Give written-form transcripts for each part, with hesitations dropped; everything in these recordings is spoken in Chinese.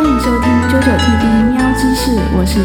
欢迎收听九九 TV 喵知识，我是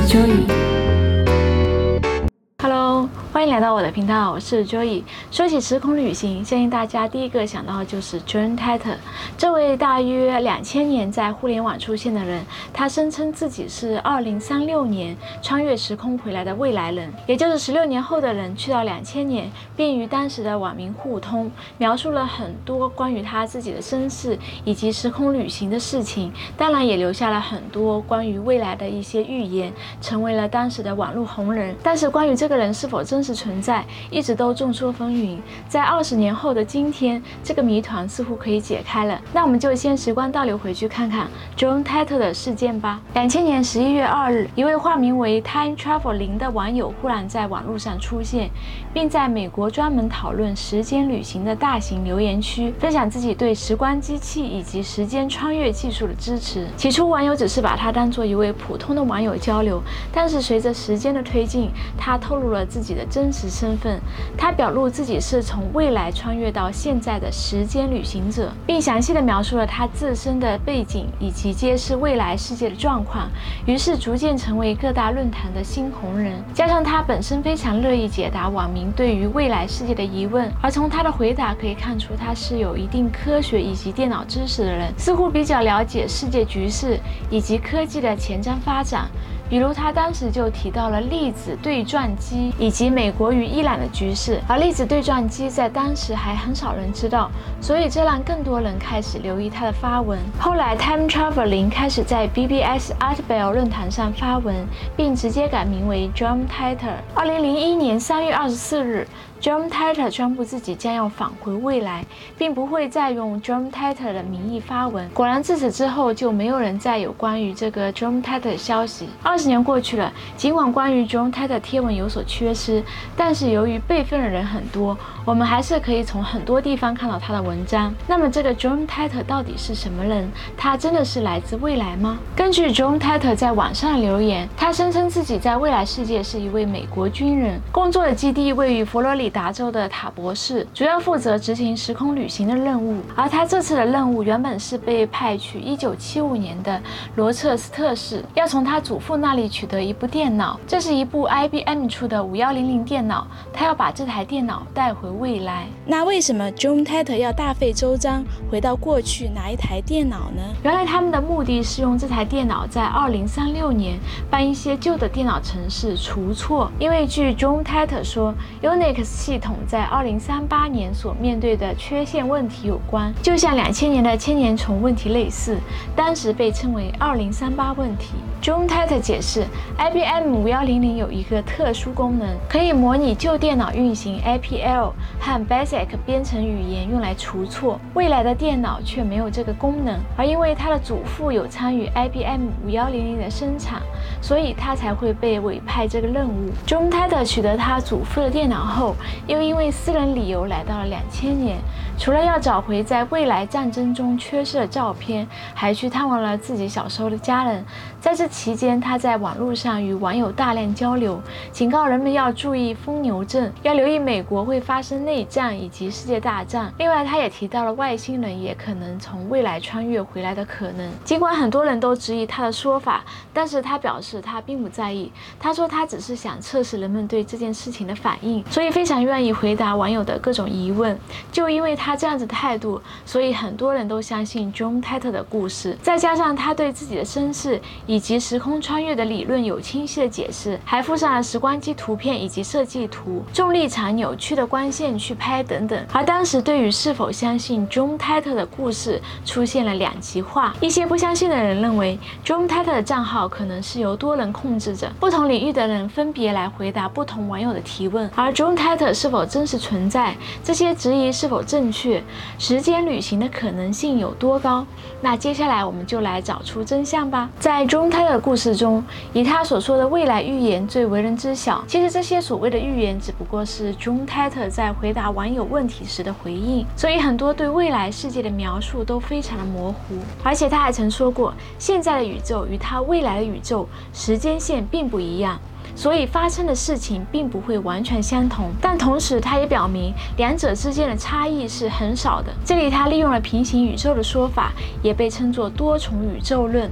Joy。Hello， 欢迎来到我的频道，我是 Joy。说起时空旅行，相信大家第一个想到的就是 John Titor。这位大约2000年在互联网出现的人，他声称自己是2036年穿越时空回来的未来人，也就是16年后的人去到2000年，便与当时的网民互通，描述了很多关于他自己的身世以及时空旅行的事情，当然也留下了很多关于未来的一些预言，成为了当时的网络红人。但是关于这个人是否真实存在，一直都众说纷纭。在20年后的今天，这个谜团似乎可以解开了。那我们就先时光倒流回去看看 John Titor 的事件吧。2000年11月2日，一位化名为 Time Travel 0的网友忽然在网络上出现，并在美国专门讨论时间旅行的大型留言区分享自己对时光机器以及时间穿越技术的支持。起初网友只是把他当作一位普通的网友交流，但是随着时间的推进，他透露了自己的真实身份。他表露自己是从未来穿越到现在的时间旅行者，并详细的描述了他自身的背景以及揭示未来世界的状况，于是逐渐成为各大论坛的新红人。加上他本身非常乐意解答网民对于未来世界的疑问，而从他的回答可以看出他是有一定科学以及电脑知识的人，似乎比较了解世界局势以及科技的前瞻发展。比如他当时就提到了粒子对撞机以及美国与伊朗的局势，而粒子对撞机在当时还很少人知道，所以这让更多人开始留意他的发文。后来 Time Travel 0开始在 BBS Artbell 论坛上发文，并直接改名为 John Titor。2001年3月24日John Titor 宣布自己将要返回未来，并不会再用 John Titor 的名义发文。果然自此之后就没有人再有关于这个 John Titor 的消息。20年过去了，尽管关于 John Titor 贴文有所缺失，但是由于备份的人很多，我们还是可以从很多地方看到他的文章。那么这个 John Titor 到底是什么人？他真的是来自未来吗？根据 John Titor 在网上的留言，他声称自己在未来世界是一位美国军人，工作的基地位于佛罗里达州的塔博市，主要负责执行时空旅行的任务。而他这次的任务原本是被派去1975年的罗彻斯特市，要从他祖父那里取得一部电脑，这是一部 IBM 出的5100电脑，他要把这台电脑带回未来。那为什么 John Titor 要大费周章回到过去拿一台电脑呢？原来他们的目的是用这台电脑在2036年帮一些旧的电脑程式除错，因为据 John Titor 说 Unix 系统在2038年所面对的缺陷问题有关，就像2000年的千年虫问题类似，当时被称为2038问题。John Titor 解释 IBM 5100有一个特殊功能，可以模拟旧电脑运行 APL 和 BASIC 编程语言用来除错，未来的电脑却没有这个功能。而因为他的祖父有参与 IBM 5100的生产，所以他才会被委派这个任务。John Titor 取得他祖父的电脑后，又因为私人理由来到了2000年，除了要找回在未来战争中缺失的照片，还去探望了自己小时候的家人。在这期间，他在网络上与网友大量交流，警告人们要注意疯牛症，要留意美国会发生内战以及世界大战。另外，他也提到了外星人也可能从未来穿越回来的可能。尽管很多人都质疑他的说法，但是他表示他并不在意。他说他只是想测试人们对这件事情的反应，所以非常愿意回答网友的各种疑问。就因为他这样子的态度，所以很多人都相信 John Titor 的故事。再加上他对自己的身世以及时空穿越的理论有清晰的解释，还附上了时光机图片以及设计图，重力场扭曲的光线去拍等等。而当时对于是否相信 John Titor 的故事出现了两极化，一些不相信的人认为 John Titor 的账号可能是由多人控制着，不同领域的人分别来回答不同网友的提问。而 John Titor 是否真实存在，这些质疑是否正确，时间旅行的可能性有多高？那接下来我们就来找出真相吧。在 John Titor 的故事中，以他所说的未来预言最为人知晓。其实这些所谓的预言只不过是 John Titor 在回答网友问题时的回应，所以很多对未来世界的描述都非常的模糊。而且他还曾说过，现在的宇宙与他未来的宇宙时间线并不一样，所以发生的事情并不会完全相同，但同时他也表明两者之间的差异是很少的。这里他利用了平行宇宙的说法，也被称作多重宇宙论。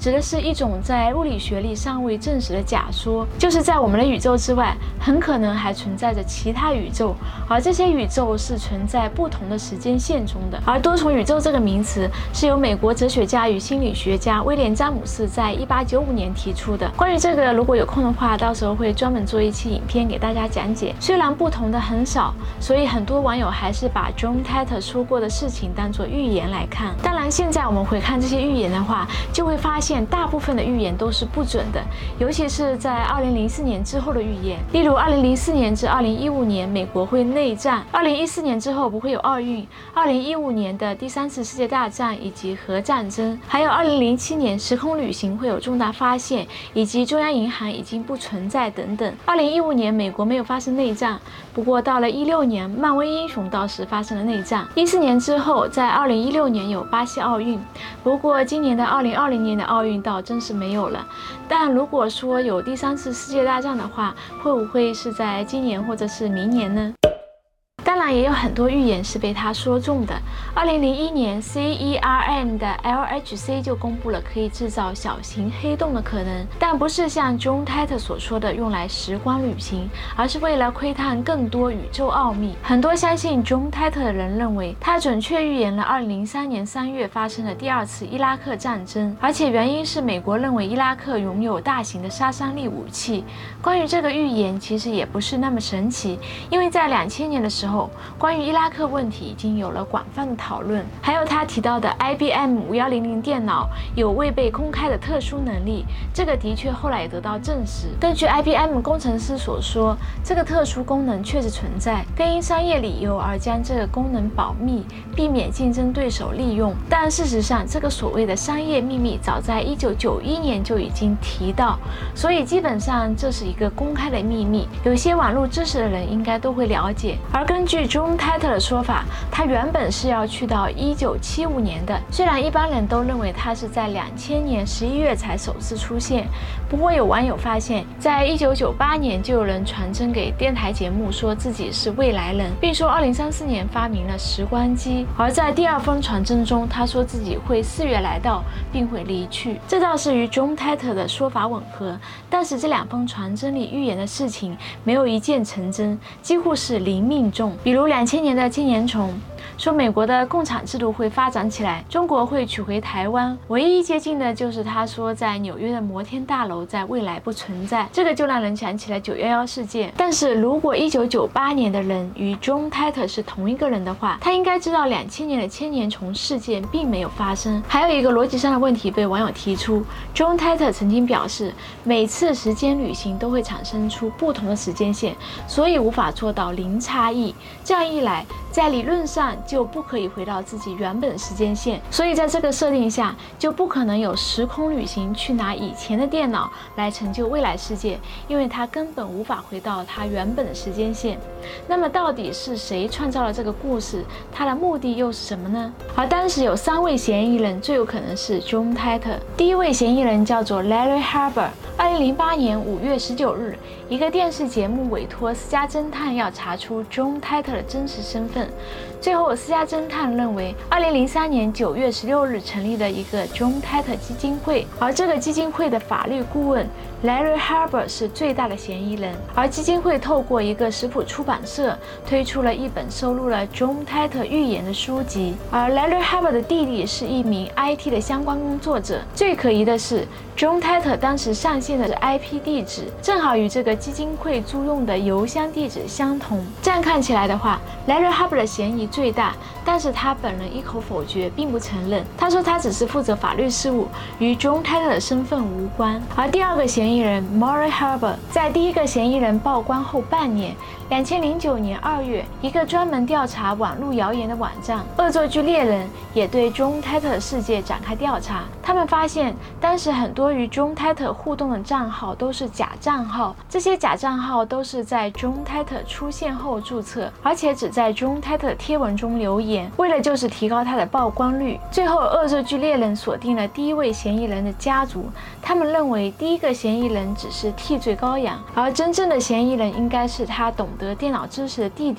指的是一种在物理学里尚未证实的假说，就是在我们的宇宙之外，很可能还存在着其他宇宙，而这些宇宙是存在不同的时间线中的。而多重宇宙这个名词是由美国哲学家与心理学家威廉·詹姆斯在1895年提出的。关于这个，如果有空的话，到时候会专门做一期影片给大家讲解。虽然不同的很少，所以很多网友还是把 John Titor 说过的事情当作预言来看。当然，现在我们回看这些预言的话，就会发现大部分的预言都是不准的，尤其是在2004年之后的预言。例如2004年至2015年美国会内战，2014年之后不会有奥运，2015年的第3次世界大战以及核战争，还有2007年时空旅行会有重大发现，以及中央银行已经不存在等等。2015年美国没有发生内战，不过到了16年，漫威英雄倒是发生了内战。14年之后，在2016年有巴西奥运，不过今年的2020年的奥运倒真是没有了。但如果说有第3次世界大战的话，会不会是在今年或者是明年呢？当然也有很多预言是被他说中的。2001年 CERN 的 LHC 就公布了可以制造小型黑洞的可能，但不是像 John Titor 所说的用来时光旅行，而是为了窥探更多宇宙奥秘。很多相信 John Titor 的人认为，他准确预言了2003年3月发生的第2次伊拉克战争，而且原因是美国认为伊拉克拥有大型的杀伤力武器。关于这个预言其实也不是那么神奇，因为在2000年的时候，关于伊拉克问题已经有了广泛的讨论。还有他提到的 IBM 5100电脑有未被公开的特殊能力，这个的确后来也得到证实。根据 IBM 工程师所说，这个特殊功能确实存在，更因商业理由而将这个功能保密，避免竞争对手利用。但事实上，这个所谓的商业秘密早在1991年就已经提到，所以基本上这是一个公开的秘密，有些网络知识的人应该都会了解。而根据 John Titor 的说法，他原本是要去到1975年的，虽然一般人都认为他是在2000年11月才首次出现，不过有网友发现，在1998年就有人传真给电台节目说自己是未来人，并说2034年发明了时光机。而在第2封传真中，他说自己会4月来到并会离去，这倒是与 John Titor 的说法吻合，但是这2封传真里预言的事情没有一件成真，几乎是零命中。比如2000年的金年虫说美国的共产制度会发展起来，中国会取回台湾，唯一接近的就是他说在纽约的摩天大楼在未来不存在，这个就让人想起了911事件。但是如果1998年的人与 John Titor 是同一个人的话，他应该知道2000年的千年虫事件并没有发生。还有一个逻辑上的问题被网友提出， John Titor 曾经表示每次时间旅行都会产生出不同的时间线，所以无法做到零差异，这样一来在理论上就不可以回到自己原本的时间线，所以在这个设定下就不可能有时空旅行去拿以前的电脑来成就未来世界，因为它根本无法回到它原本的时间线。那么到底是谁创造了这个故事，它的目的又是什么呢？而当时有3位嫌疑人，最有可能是 John Titor。第一位嫌疑人叫做 Larry Harbor。2008年5月19日，一个电视节目委托私家侦探要查出 John Titor 的真实身份，最后私家侦探认为2003年9月16日成立了一个 John Titor 基金会，而这个基金会的法律顾问 Larry Harbor 是最大的嫌疑人。而基金会透过一个食谱出版社推出了一本收录了 John Titor 预言的书籍，而 Larry Harbor 的弟弟是一名 IT 的相关工作者。最可疑的是 John Titor 当时上线的 IP 地址正好与这个基金会租用的邮箱地址相同，这样看起来的话 Larry Harbor 的嫌疑最大，但是他本人一口否决，并不承认。他说他只是负责法律事务，与 John Titor 的身份无关。而第2个嫌疑人 Maury Harbor 在第1个嫌疑人曝光后半年，2009年2月，一个专门调查网络谣言的网站恶作剧猎人也对 John Titor 事件展开调查。他们发现当时很多与 John Titor 互动的账号都是假账号，这些假账号都是在 John Titor 出现后注册，而且只在 John Titor 贴文中留言，为了就是提高他的曝光率。最后恶作剧猎人锁定了第1位嫌疑人的家族，他们认为第1个嫌疑人只是替罪羔羊，而真正的嫌疑人应该是他懂得电脑知识的弟弟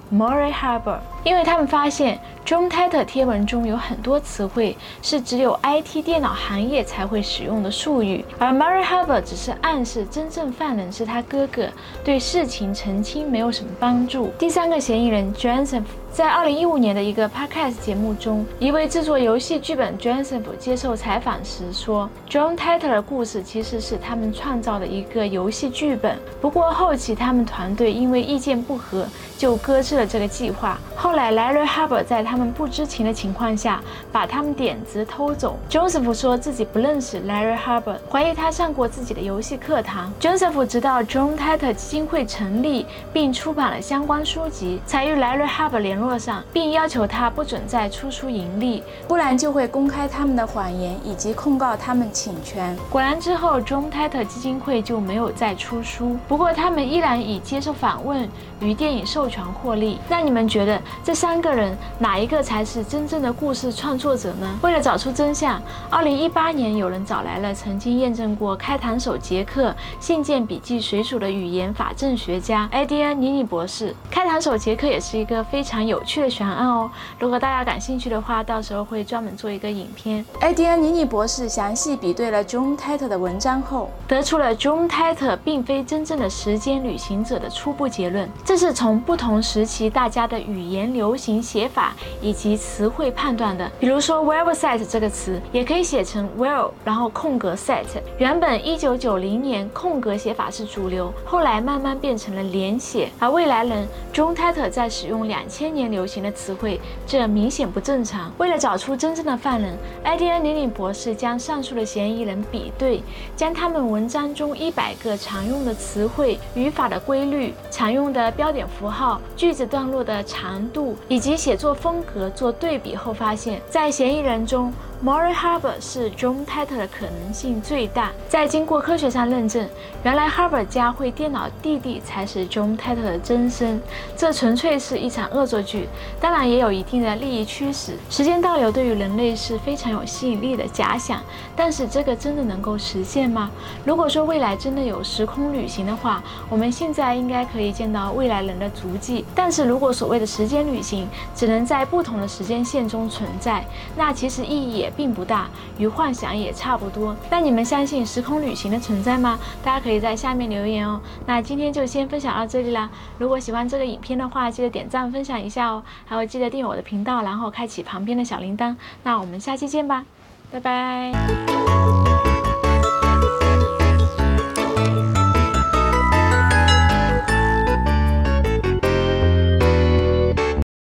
Murray Harbour， 因为他们发现 John Titor 贴文中有很多词汇是只有 IT 电脑行业才会使用的术语，而 Murray Harbour 只是暗示真正犯人是他哥哥，对事情澄清没有什么帮助。第三个嫌疑人 Joseph， 在2015年的一个 podcast 节目中，一位制作游戏剧本 Joseph 接受采访时说 ，John Titor 的故事其实是他们创造的一个游戏剧本，不过后期他们团队因为意见不合，就搁置了这个计划。后来 Larry Harbour 在他们不知情的情况下，把他们点子偷走。Joseph 说自己不认识 Larry Harbour， 怀疑他上过自己的游戏课堂。Joseph 直到 John Titor 基金会成立并出版了相关书籍，才与 Larry Harbour 联络上，并要求他不准再出书盈利，不然就会公开他们的谎言以及控告他们侵权。果然之后 John Titor 基金会就没有再出书，不过他们依然以接受访问与电影授权获利。那你们觉得这3个人哪一个才是真正的故事创作者呢？为了找出真相，2018年有人找来了曾经验证过开膛手杰克信件笔记水煮的语言法证学家埃迪恩·尼尼博士。开膛手杰克也是一个非常有趣的悬案哦，如果大家感兴趣的话，到时候会专门做一个影片。埃迪恩·尼尼博士详细比对了 John Titor 的文章后，得出了 John Titor 并非真正的时间旅行者的初步结论。这是从不同时期大家的语言流行写法以及词汇判断的。比如说 website 这个词也可以写成 well 然后空格 set， 原本1990年空格写法是主流，后来慢慢变成了连写。而未来人 John Titor 在使用2000年流行的词汇，这明显不正常。为了找出真正的犯人，埃迪恩·尼尼博士将上述的嫌疑人比对，将他们文章中100个常用的词汇、语法的规律、常用的标点符号、句子段落的长度以及写作风格做对比后发现，在嫌疑人中Murray Harbour 是 John Titor 的可能性最大。在经过科学上认证，原来 Harbour 家会电脑弟弟才是 John Titor 的真身，这纯粹是一场恶作剧，当然也有一定的利益驱使。时间倒流对于人类是非常有吸引力的假想，但是这个真的能够实现吗？如果说未来真的有时空旅行的话，我们现在应该可以见到未来人的足迹。但是如果所谓的时间旅行只能在不同的时间线中存在，那其实意义也并不大，与幻想也差不多。但你们相信时空旅行的存在吗？大家可以在下面留言哦。那今天就先分享到这里啦。如果喜欢这个影片的话，记得点赞分享一下哦，还会记得订阅我的频道，然后开启旁边的小铃铛。那我们下期见吧，拜拜。